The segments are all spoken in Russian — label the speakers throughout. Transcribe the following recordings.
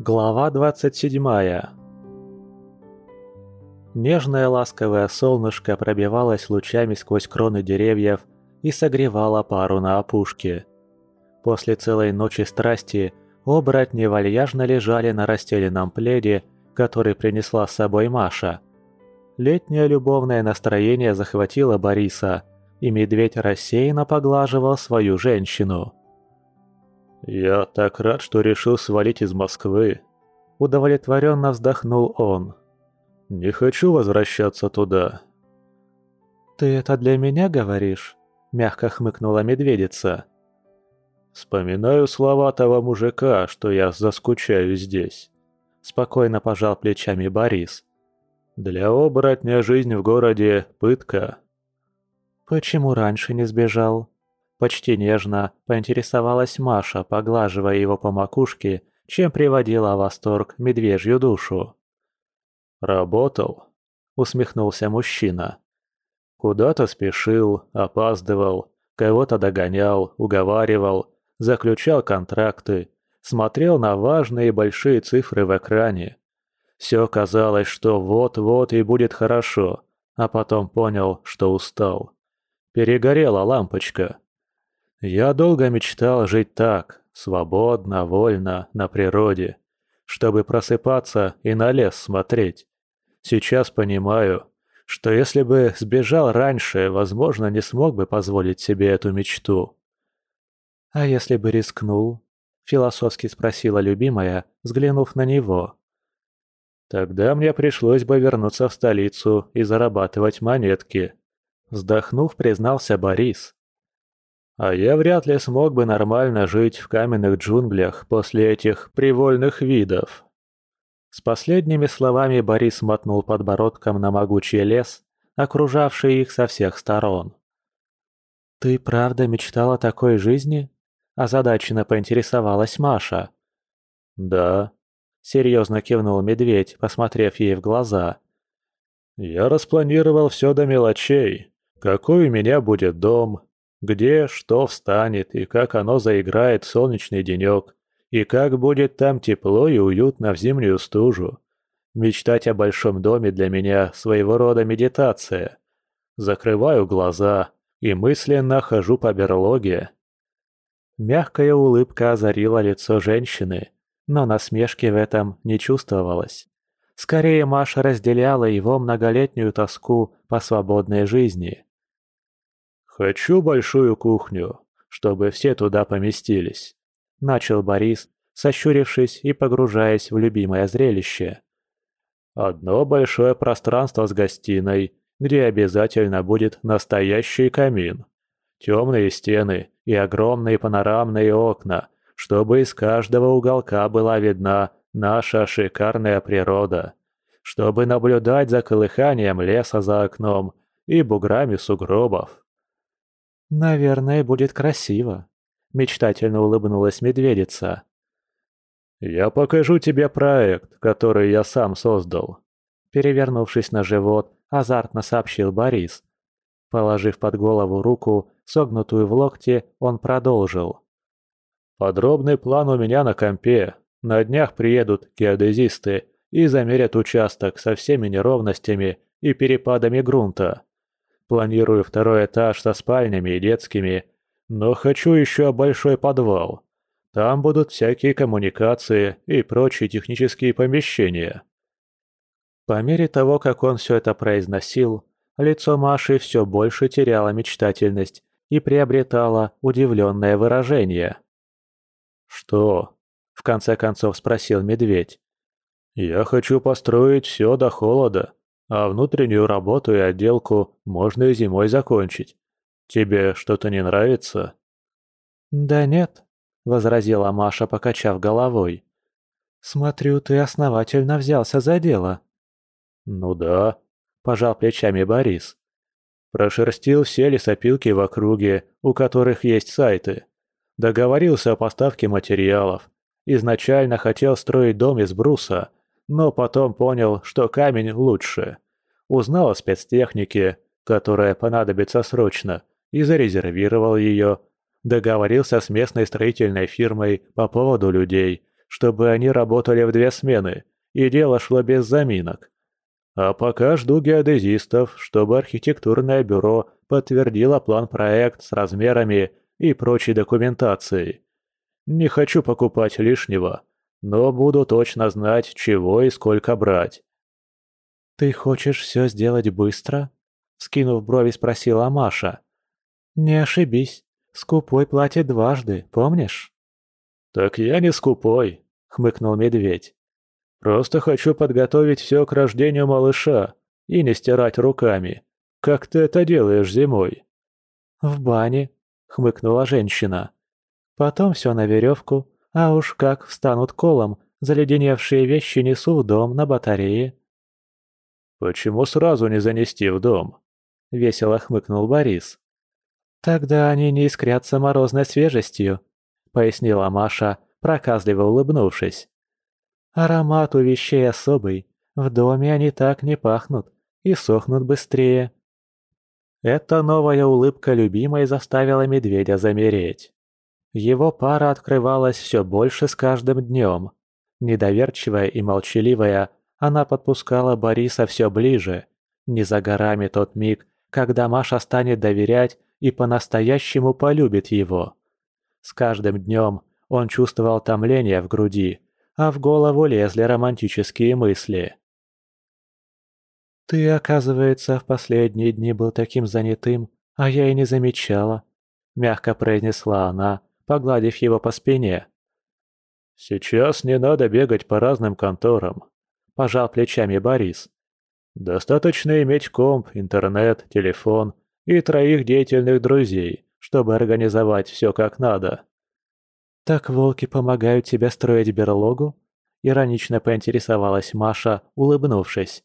Speaker 1: Глава 27. Нежное ласковое солнышко пробивалось лучами сквозь кроны деревьев и согревало пару на опушке. После целой ночи страсти оборотни вальяжно лежали на расстеленном пледе, который принесла с собой Маша. Летнее любовное настроение захватило Бориса, и медведь рассеянно поглаживал свою женщину. «Я так рад, что решил свалить из Москвы», – удовлетворенно вздохнул он. «Не хочу возвращаться туда». «Ты это для меня говоришь?» – мягко хмыкнула медведица. «Вспоминаю слова того мужика, что я заскучаю здесь», – спокойно пожал плечами Борис. «Для оборотня жизнь в городе – пытка». «Почему раньше не сбежал?» Почти нежно поинтересовалась Маша, поглаживая его по макушке, чем приводила в восторг медвежью душу. «Работал», — усмехнулся мужчина. «Куда-то спешил, опаздывал, кого-то догонял, уговаривал, заключал контракты, смотрел на важные большие цифры в экране. Все казалось, что вот-вот и будет хорошо, а потом понял, что устал. Перегорела лампочка. Я долго мечтал жить так, свободно, вольно, на природе, чтобы просыпаться и на лес смотреть. Сейчас понимаю, что если бы сбежал раньше, возможно, не смог бы позволить себе эту мечту». «А если бы рискнул?» – философски спросила любимая, взглянув на него. «Тогда мне пришлось бы вернуться в столицу и зарабатывать монетки», – вздохнув, признался Борис. «А я вряд ли смог бы нормально жить в каменных джунглях после этих привольных видов». С последними словами Борис мотнул подбородком на могучий лес, окружавший их со всех сторон. «Ты правда мечтал о такой жизни?» – озадаченно поинтересовалась Маша. «Да», – серьезно кивнул медведь, посмотрев ей в глаза. «Я распланировал все до мелочей. Какой у меня будет дом, где что встанет и как оно заиграет в солнечный денек, и как будет там тепло и уютно в зимнюю стужу. Мечтать о большом доме для меня своего рода медитация. Закрываю глаза и мысленно хожу по берлоге». Мягкая улыбка озарила лицо женщины, но насмешки в этом не чувствовалось. Скорее, Маша разделяла его многолетнюю тоску по свободной жизни. «Хочу большую кухню, чтобы все туда поместились», – начал Борис, сощурившись и погружаясь в любимое зрелище. «Одно большое пространство с гостиной, где обязательно будет настоящий камин. Темные стены и огромные панорамные окна, чтобы из каждого уголка была видна наша шикарная природа, чтобы наблюдать за колыханием леса за окном и буграми сугробов». «Наверное, будет красиво», – мечтательно улыбнулась медведица. «Я покажу тебе проект, который я сам создал», – перевернувшись на живот, азартно сообщил Борис. Положив под голову руку, согнутую в локте, он продолжил. «Подробный план у меня на компе. На днях приедут геодезисты и замерят участок со всеми неровностями и перепадами грунта. Планирую второй этаж со спальнями и детскими, но хочу еще большой подвал. Там будут всякие коммуникации и прочие технические помещения». По мере того, как он все это произносил, лицо Маши все больше теряло мечтательность и приобретало удивленное выражение. «Что?» – в конце концов спросил медведь. «Я хочу построить все до холода, а внутреннюю работу и отделку можно и зимой закончить. Тебе что-то не нравится?» «Да нет», – возразила Маша, покачав головой. «Смотрю, ты основательно взялся за дело». «Ну да», – пожал плечами Борис. «Прошерстил все лесопилки в округе, у которых есть сайты. Договорился о поставке материалов. Изначально хотел строить дом из бруса, но потом понял, что камень лучше. Узнал о спецтехнике, которая понадобится срочно, и зарезервировал ее. Договорился с местной строительной фирмой по поводу людей, чтобы они работали в 2 смены, и дело шло без заминок. А пока жду геодезистов, чтобы архитектурное бюро подтвердило план-проект с размерами и прочей документацией. Не хочу покупать лишнего, но буду точно знать, чего и сколько брать. «Ты хочешь все сделать быстро?» — скинув брови, спросила Маша. «Не ошибись, скупой платит дважды, помнишь?» «Так я не скупой», — хмыкнул медведь. «Просто хочу подготовить все к рождению малыша и не стирать руками, как ты это делаешь зимой». «В бане», — хмыкнула женщина. «Потом все на веревку, а уж как встанут колом, заледеневшие вещи несу в дом на батарее». «Почему сразу не занести в дом?» — весело хмыкнул Борис. «Тогда они не искрятся морозной свежестью», — пояснила Маша, проказливо улыбнувшись. «Аромат у вещей особый, в доме они так не пахнут и сохнут быстрее». Эта новая улыбка любимой заставила медведя замереть. Его пара открывалась все больше с каждым днем. Недоверчивая и молчаливая, она подпускала Бориса все ближе. Не за горами тот миг, когда Маша станет доверять и по-настоящему полюбит его. С каждым днем он чувствовал томление в груди, а в голову лезли романтические мысли. «Ты, оказывается, в последние дни был таким занятым, а я и не замечала», — мягко произнесла она, погладив его по спине. «Сейчас не надо бегать по разным конторам», — пожал плечами Борис. «Достаточно иметь комп, интернет, телефон и 3 деятельных друзей, чтобы организовать все как надо». «Так волки помогают тебе строить берлогу?» — иронично поинтересовалась Маша, улыбнувшись.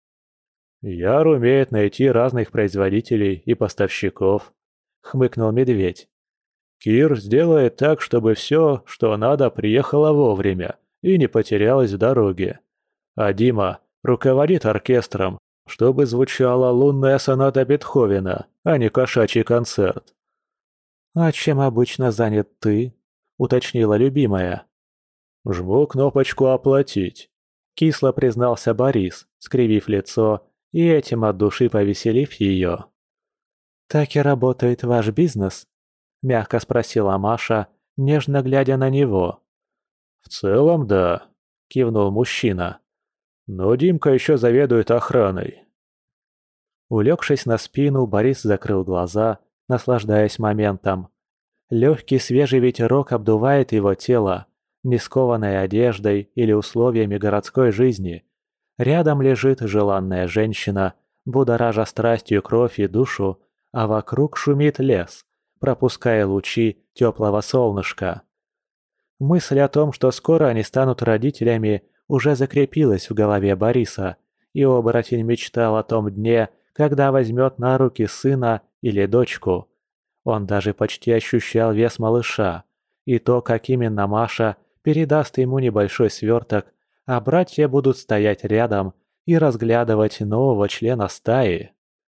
Speaker 1: «Яр умеет найти разных производителей и поставщиков», — хмыкнул медведь. «Кир сделает так, чтобы все, что надо, приехало вовремя и не потерялось в дороге. А Дима руководит оркестром, чтобы звучала лунная соната Бетховена, а не кошачий концерт». «А чем обычно занят ты?» — уточнила любимая. «Жму кнопочку «Оплатить», — кисло признался Борис, скривив лицо и этим от души повеселив ее. «Так и работает ваш бизнес?» — мягко спросила Маша, нежно глядя на него. «В целом, да», — кивнул мужчина. «Но Димка еще заведует охраной». Улегшись на спину, Борис закрыл глаза, наслаждаясь моментом. Легкий свежий ветерок обдувает его тело, не скованное одеждой или условиями городской жизни. Рядом лежит желанная женщина, будоража страстью кровь и душу, а вокруг шумит лес, пропуская лучи теплого солнышка. Мысль о том, что скоро они станут родителями, уже закрепилась в голове Бориса, и оборотень мечтал о том дне, когда возьмет на руки сына или дочку. Он даже почти ощущал вес малыша, и то, как именно Маша передаст ему небольшой сверток, а братья будут стоять рядом и разглядывать нового члена стаи.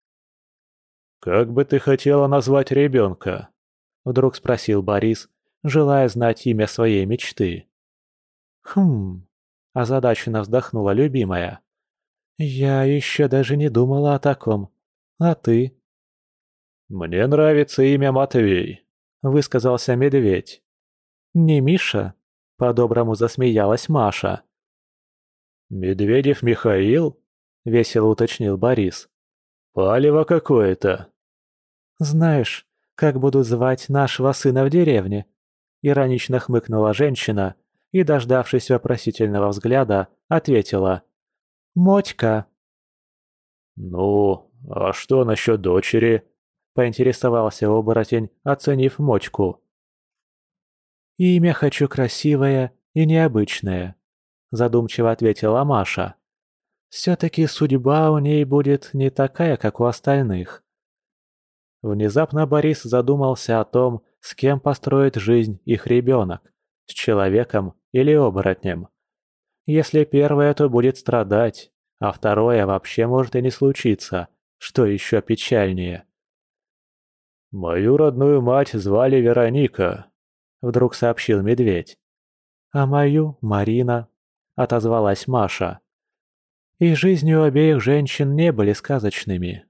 Speaker 1: «Как бы ты хотела назвать ребенка?» — вдруг спросил Борис, желая знать имя своей мечты. «Хм...» — озадаченно вздохнула любимая. «Я еще даже не думала о таком. А ты?» «Мне нравится имя Матвей», — высказался медведь. «Не Миша?» — по-доброму засмеялась Маша. «Медведев Михаил?» — весело уточнил Борис. «Палево какое-то». «Знаешь, как будут звать нашего сына в деревне?» — иронично хмыкнула женщина и, дождавшись вопросительного взгляда, ответила. «Мотька». «Ну, а что насчет дочери?» — поинтересовался оборотень, оценив Мотьку. «Имя хочу красивое и необычное», — задумчиво ответила Маша. «Все-таки судьба у ней будет не такая, как у остальных». Внезапно Борис задумался о том, с кем построит жизнь их ребенок, с человеком или оборотнем. Если первое, то будет страдать, а второе вообще может и не случиться, что еще печальнее. «Мою родную мать звали Вероника», — вдруг сообщил медведь. а мою — Марина», — отозвалась Маша. И жизни у обеих женщин не были сказочными.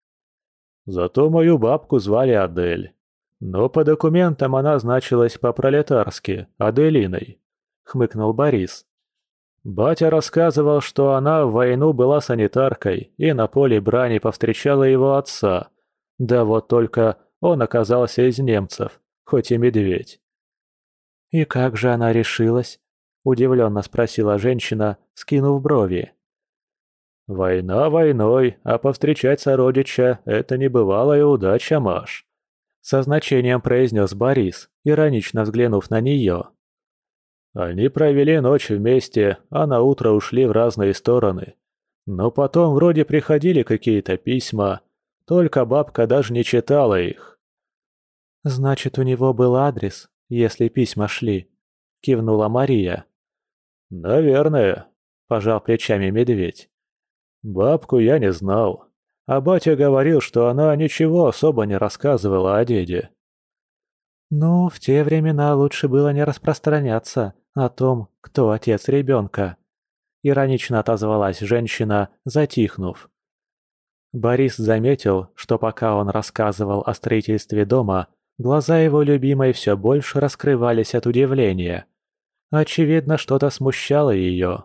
Speaker 1: Зато мою бабку звали Адель. Но по документам она значилась по-пролетарски Аделиной, хмыкнул Борис. Батя рассказывал, что она в войну была санитаркой и на поле брани повстречала его отца. Да вот только он оказался из немцев, хоть и медведь. «И как же она решилась?» – удивленно спросила женщина, скинув брови. «Война войной, а повстречать сородича – это небывалая удача, Маш», – со значением произнес Борис, иронично взглянув на нее. Они провели ночь вместе, а на утро ушли в разные стороны. Но потом вроде приходили какие-то письма, только бабка даже не читала их. «Значит, у него был адрес, если письма шли», – кивнула Мария. «Наверное», – пожал плечами медведь. Бабку я не знал, а батя говорил, что она ничего особо не рассказывала о деде. «Ну, в те времена лучше было не распространяться о том, кто отец ребенка», — иронично отозвалась женщина, затихнув. Борис заметил, что пока он рассказывал о строительстве дома, глаза его любимой все больше раскрывались от удивления. Очевидно, что-то смущало ее.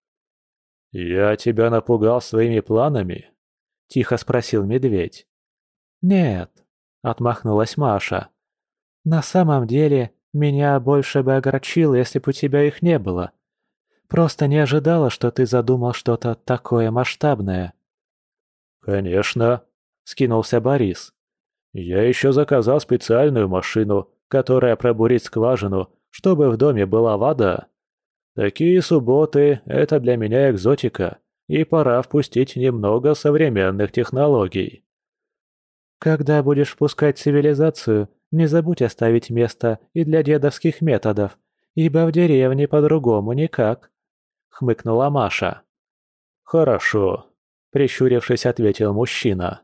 Speaker 1: «Я тебя напугал своими планами?» – тихо спросил медведь. «Нет», – отмахнулась Маша. «На самом деле, меня больше бы огорчило, если бы у тебя их не было. Просто не ожидала, что ты задумал что-то такое масштабное». «Конечно», – скинулся Борис. «Я еще заказал специальную машину, которая пробурит скважину, чтобы в доме была вода. Такие субботы – это для меня экзотика, и пора впустить немного современных технологий». «Когда будешь впускать цивилизацию, не забудь оставить место и для дедовских методов, ибо в деревне по-другому никак», – хмыкнула Маша. «Хорошо», – прищурившись, ответил мужчина.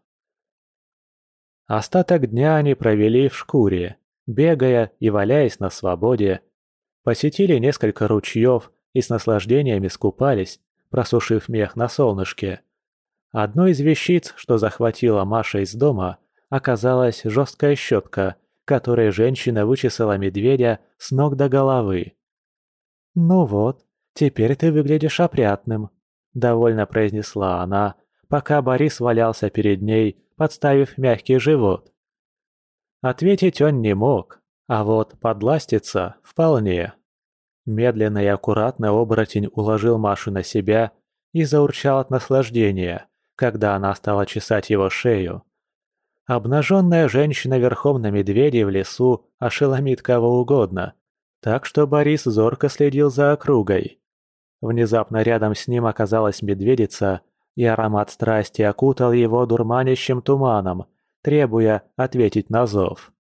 Speaker 1: Остаток дня они провели в шкуре, бегая и валяясь на свободе. Посетили несколько ручьев и с наслаждением искупались, просушив мех на солнышке. Одной из вещиц, что захватила Маша из дома, оказалась жесткая щетка, которой женщина вычесала медведя с ног до головы. «Ну вот, теперь ты выглядишь опрятным», – довольно произнесла она, пока Борис валялся перед ней, подставив мягкий живот. Ответить он не мог, а вот подластиться вполне. Медленно и аккуратно оборотень уложил Машу на себя и заурчал от наслаждения, когда она стала чесать его шею. Обнаженная женщина верхом на медведе в лесу ошеломит кого угодно, так что Борис зорко следил за округой. Внезапно рядом с ним оказалась медведица, и аромат страсти окутал его дурманящим туманом, требуя ответить на зов.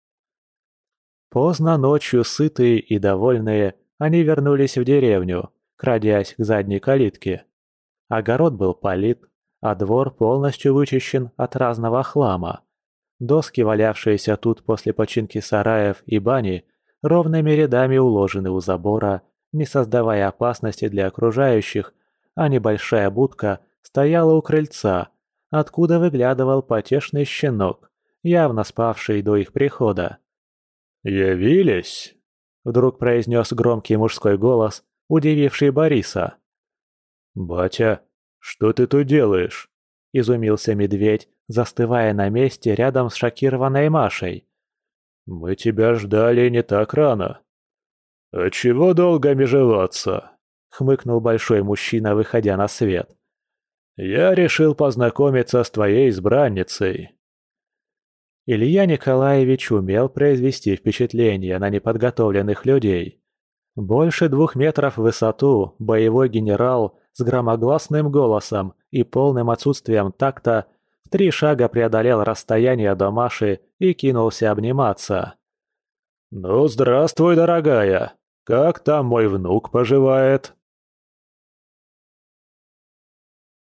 Speaker 1: Поздно ночью, сытые и довольные, они вернулись в деревню, крадясь к задней калитке. Огород был полит, а двор полностью вычищен от разного хлама. Доски, валявшиеся тут после починки сараев и бани, ровными рядами уложены у забора, не создавая опасности для окружающих, а небольшая будка стояла у крыльца, откуда выглядывал потешный щенок, явно спавший до их прихода. «Явились?» — вдруг произнес громкий мужской голос, удививший Бориса. «Батя, что ты тут делаешь?» — изумился медведь, застывая на месте рядом с шокированной Машей. «Мы тебя ждали не так рано». «А чего долго межеваться?» — хмыкнул большой мужчина, выходя на свет. «Я решил познакомиться с твоей избранницей». Илья Николаевич умел произвести впечатление на неподготовленных людей. Больше 2 метров в высоту боевой генерал с громогласным голосом и полным отсутствием такта в 3 шага преодолел расстояние до Маши и кинулся обниматься. «Ну, здравствуй, дорогая! Как там мой внук поживает?»